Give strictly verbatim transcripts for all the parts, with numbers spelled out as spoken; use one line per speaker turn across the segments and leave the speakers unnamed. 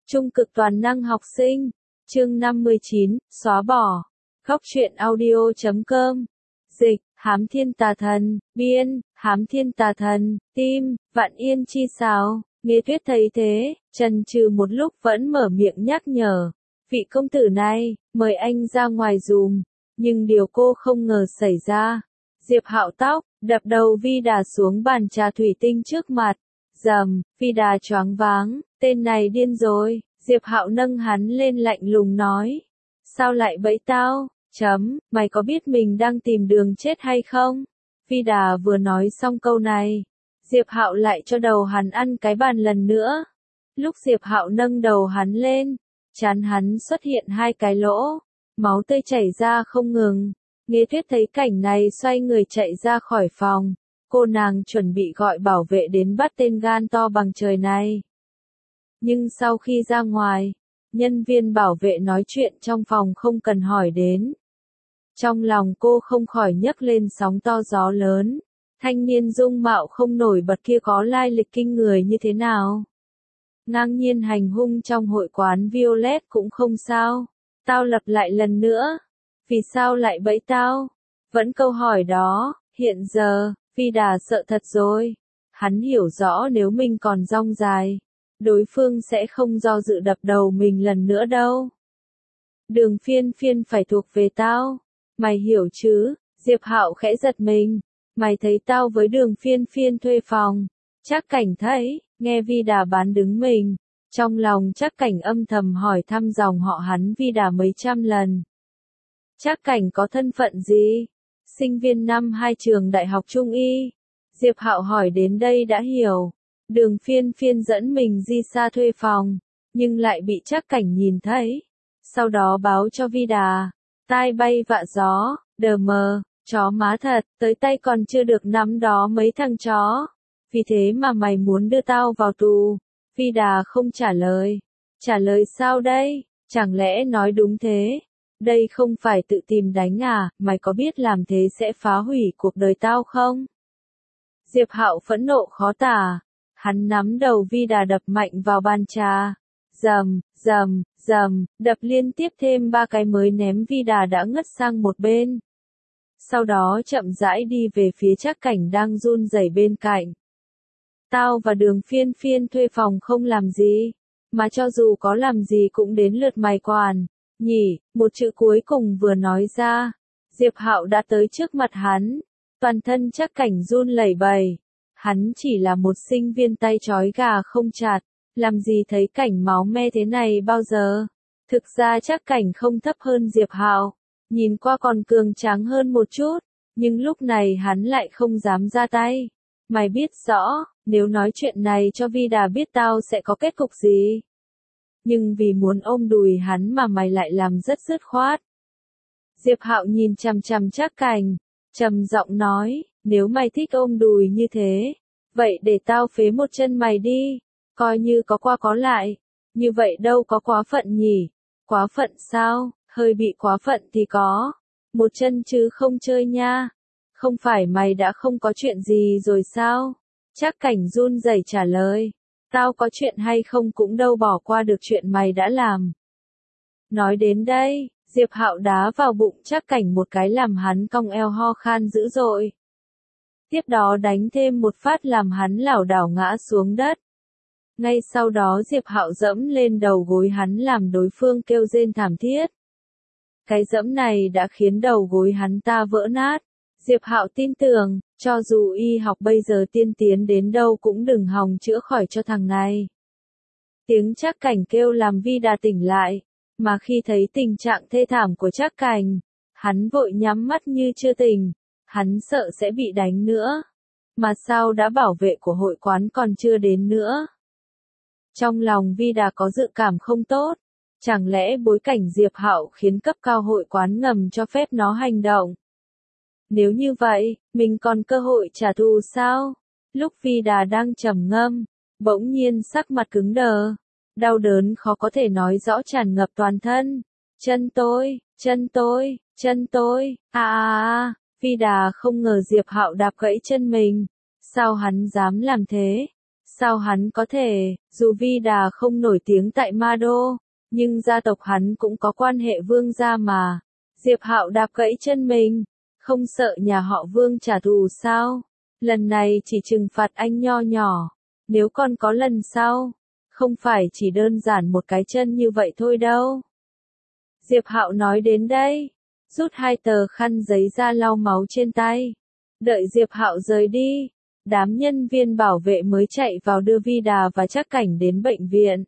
Trung cực toàn năng học sinh. Chương năm mươi chín, xóa bỏ. Góc truyện audio chấm com. Dịch, Hám Thiên Tà Thần, biên, Hám Thiên Tà Thần, tim, Vạn Yên Chi Sào. Nghe Tuyết thấy thế, chần chừ một lúc vẫn mở miệng nhắc nhở. Vị công tử này, mời anh ra ngoài dùm. Nhưng điều cô không ngờ xảy ra. Diệp Hạo tóc, đập đầu Vi Đà xuống bàn trà thủy tinh trước mặt. Dầm, Vi Đà choáng váng, tên này điên rồi. Diệp Hạo nâng hắn lên lạnh lùng nói. Sao lại bẫy tao? Chấm, mày có biết mình đang tìm đường chết hay không? Vi Đà vừa nói xong câu này. Diệp Hạo lại cho đầu hắn ăn cái bàn lần nữa. Lúc Diệp Hạo nâng đầu hắn lên, trán hắn xuất hiện hai cái lỗ. Máu tươi chảy ra không ngừng. Nghe Tuyết thấy cảnh này xoay người chạy ra khỏi phòng. Cô nàng chuẩn bị gọi bảo vệ đến bắt tên gan to bằng trời này. Nhưng sau khi ra ngoài, nhân viên bảo vệ nói chuyện trong phòng không cần hỏi đến. Trong lòng cô không khỏi nhấc lên sóng to gió lớn. Thanh niên dung mạo không nổi bật kia có lai lịch kinh người như thế nào? Ngang nhiên hành hung trong hội quán Violet cũng không sao. Tao lặp lại lần nữa. Vì sao lại bẫy tao? Vẫn câu hỏi đó, hiện giờ, Vi Đà sợ thật rồi. Hắn hiểu rõ nếu mình còn rong dài, đối phương sẽ không do dự đập đầu mình lần nữa đâu. Đường Phiên Phiên phải thuộc về tao. Mày hiểu chứ? Diệp Hạo khẽ giật mình. Mày thấy tao với Đường Phiên Phiên thuê phòng. Trác Cảnh thấy, nghe Vi Đà bán đứng mình. Trong lòng Trác Cảnh âm thầm hỏi thăm dòng họ hắn Vi Đà mấy trăm lần. Trác Cảnh có thân phận gì? Sinh viên năm hai trường Đại học Trung Y. Diệp Hạo hỏi đến đây đã hiểu. Đường Phiên Phiên dẫn mình di xa thuê phòng, nhưng lại bị Trác Cảnh nhìn thấy. Sau đó báo cho Vi Đà. Tai bay vạ gió, đờ mờ, chó má thật, tới tay còn chưa được nắm đó mấy thằng chó. Vì thế mà mày muốn đưa tao vào tù. Vi Đà không trả lời. Trả lời sao đây? Chẳng lẽ nói đúng thế? Đây không phải tự tìm đánh à, mày có biết làm thế sẽ phá hủy cuộc đời tao không? Diệp Hạo phẫn nộ khó tả. Hắn nắm đầu Vi Đà đập mạnh vào bàn trà. Dầm, dầm, dầm, đập liên tiếp thêm ba cái mới ném Vi Đà đã ngất sang một bên. Sau đó chậm rãi đi về phía Trác Cảnh đang run rẩy bên cạnh. Tao và Đường Phiên Phiên thuê phòng không làm gì, mà cho dù có làm gì cũng đến lượt mày quản, nhỉ? Một chữ cuối cùng vừa nói ra, Diệp Hạo đã tới trước mặt hắn, toàn thân Trác Cảnh run lẩy bẩy. Hắn chỉ là một sinh viên tay trói gà không chặt, làm gì thấy cảnh máu me thế này bao giờ. Thực ra Trác Cảnh không thấp hơn Diệp Hạo, nhìn qua còn cường tráng hơn một chút, nhưng lúc này hắn lại không dám ra tay. Mày biết rõ, nếu nói chuyện này cho Vi Đà biết tao sẽ có kết cục gì. Nhưng vì muốn ôm đùi hắn mà mày lại làm rất dứt khoát. Diệp Hạo nhìn chằm chằm Trác Cảnh, trầm giọng nói, nếu mày thích ôm đùi như thế, vậy để tao phế một chân mày đi, coi như có qua có lại. Như vậy đâu có quá phận nhỉ? Quá phận sao? Hơi bị quá phận thì có. Một chân chứ không chơi nha. Không phải mày đã không có chuyện gì rồi sao? Trác Cảnh run rẩy trả lời. Tao có chuyện hay không cũng đâu bỏ qua được chuyện mày đã làm. Nói đến đây, Diệp Hạo đá vào bụng Trác Cảnh một cái làm hắn cong eo ho khan dữ dội. Tiếp đó đánh thêm một phát làm hắn lảo đảo ngã xuống đất. Ngay sau đó Diệp Hạo dẫm lên đầu gối hắn làm đối phương kêu rên thảm thiết. Cái dẫm này đã khiến đầu gối hắn ta vỡ nát. Diệp Hạo tin tưởng, cho dù y học bây giờ tiên tiến đến đâu cũng đừng hòng chữa khỏi cho thằng này. Tiếng Trác Cảnh kêu làm Vi Đà tỉnh lại, mà khi thấy tình trạng thê thảm của Trác Cảnh, hắn vội nhắm mắt như chưa tỉnh, hắn sợ sẽ bị đánh nữa. Mà sao đã bảo vệ của hội quán còn chưa đến nữa? Trong lòng Vi Đà có dự cảm không tốt, chẳng lẽ bối cảnh Diệp Hạo khiến cấp cao hội quán ngầm cho phép nó hành động? Nếu như vậy, mình còn cơ hội trả thù sao? Lúc Vi Đà đang trầm ngâm, bỗng nhiên sắc mặt cứng đờ, đau đớn khó có thể nói rõ tràn ngập toàn thân. Chân tôi, chân tôi, chân tôi, à à à, Vi Đà không ngờ Diệp Hạo đạp gãy chân mình. Sao hắn dám làm thế? Sao hắn có thể, dù Vi Đà không nổi tiếng tại Ma Đô, nhưng gia tộc hắn cũng có quan hệ vương gia mà. Diệp Hạo đạp gãy chân mình, không sợ nhà họ Vương trả thù sao? Lần này chỉ trừng phạt anh nho nhỏ, nếu còn có lần sau, không phải chỉ đơn giản một cái chân như vậy thôi đâu. Diệp Hạo nói đến đây, rút hai tờ khăn giấy ra lau máu trên tay. Đợi Diệp Hạo rời đi, đám nhân viên bảo vệ mới chạy vào đưa Vi Đà và Trác Cảnh đến bệnh viện.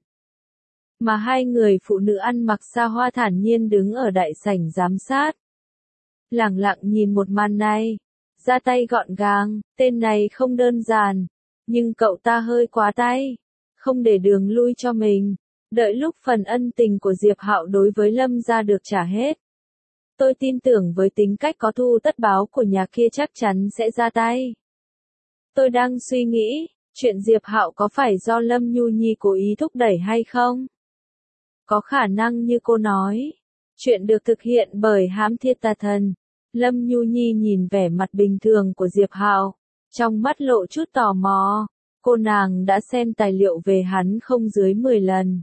Mà hai người phụ nữ ăn mặc xa hoa thản nhiên đứng ở đại sảnh giám sát. Lẳng lặng nhìn một màn này, ra tay gọn gàng, tên này không đơn giản, nhưng cậu ta hơi quá tay, không để đường lui cho mình. Đợi lúc phần ân tình của Diệp Hạo đối với Lâm gia được trả hết, tôi tin tưởng với tính cách có thù tất báo của nhà kia chắc chắn sẽ ra tay. Tôi đang suy nghĩ, chuyện Diệp Hạo có phải do Lâm Nhu Nhi cố ý thúc đẩy hay không? Có khả năng như cô nói, chuyện được thực hiện bởi Hám Thiên Tà Thần. Lâm Nhu Nhi nhìn vẻ mặt bình thường của Diệp Hạo, trong mắt lộ chút tò mò. Cô nàng đã xem tài liệu về hắn không dưới mười lần.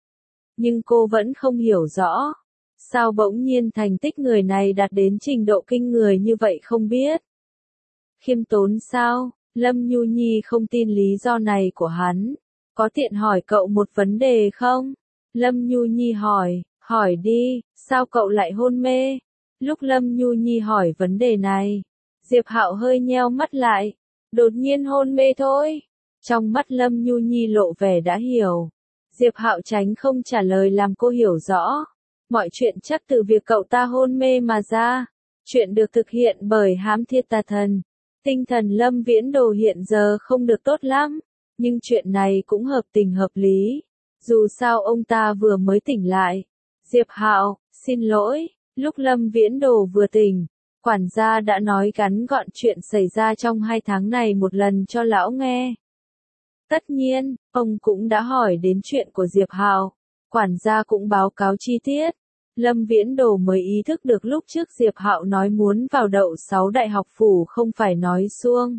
Nhưng cô vẫn không hiểu rõ, sao bỗng nhiên thành tích người này đạt đến trình độ kinh người như vậy không biết. Khiêm tốn sao? Lâm Nhu Nhi không tin lý do này của hắn. Có tiện hỏi cậu một vấn đề không? Lâm Nhu Nhi hỏi, hỏi đi, sao cậu lại hôn mê? Lúc Lâm Nhu Nhi hỏi vấn đề này, Diệp Hạo hơi nheo mắt lại, đột nhiên hôn mê thôi. Trong mắt Lâm Nhu Nhi lộ vẻ đã hiểu. Diệp Hạo tránh không trả lời làm cô hiểu rõ. Mọi chuyện chắc từ việc cậu ta hôn mê mà ra. Chuyện được thực hiện bởi Hám Thiên Tà Thần. Tinh thần Lâm Viễn Đồ hiện giờ không được tốt lắm, nhưng chuyện này cũng hợp tình hợp lý. Dù sao ông ta vừa mới tỉnh lại. Diệp Hạo, xin lỗi, lúc Lâm Viễn Đồ vừa tỉnh, quản gia đã nói ngắn gọn chuyện xảy ra trong hai tháng này một lần cho lão nghe. Tất nhiên, ông cũng đã hỏi đến chuyện của Diệp Hạo, quản gia cũng báo cáo chi tiết. Lâm Viễn Đồ mới ý thức được lúc trước Diệp Hạo nói muốn vào đậu sáu đại học phủ không phải nói suông.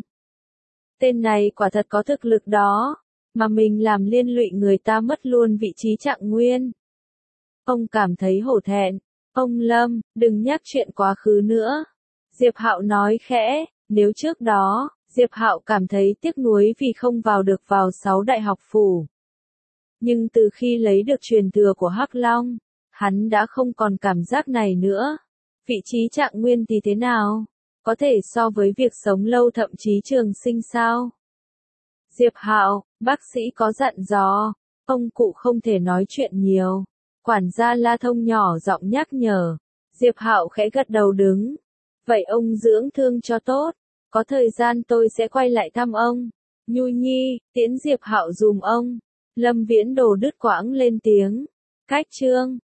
Tên này quả thật có thực lực đó, mà mình làm liên lụy người ta mất luôn vị trí trạng nguyên. Ông cảm thấy hổ thẹn. Ông Lâm, đừng nhắc chuyện quá khứ nữa. Diệp Hạo nói khẽ, nếu trước đó, Diệp Hạo cảm thấy tiếc nuối vì không vào được vào sáu đại học phủ. Nhưng từ khi lấy được truyền thừa của Hắc Long, hắn đã không còn cảm giác này nữa. Vị trí trạng nguyên thì thế nào? Có thể so với việc sống lâu thậm chí trường sinh sao? Diệp Hạo, bác sĩ có dặn dò, ông cụ không thể nói chuyện nhiều. Quản gia La Thông nhỏ giọng nhắc nhở. Diệp Hạo khẽ gật đầu đứng. Vậy ông dưỡng thương cho tốt, có thời gian tôi sẽ quay lại thăm ông. Nhu Nhi, tiễn Diệp Hạo dùm ông. Lâm Viễn Đồ đứt quãng lên tiếng. Cách chương